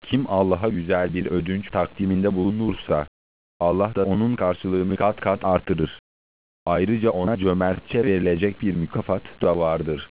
Kim Allah'a güzel bir ödünç takdiminde bulunursa, Allah da onun karşılığını kat kat artırır. Ayrıca ona cömertçe verilecek bir mükafat da vardır.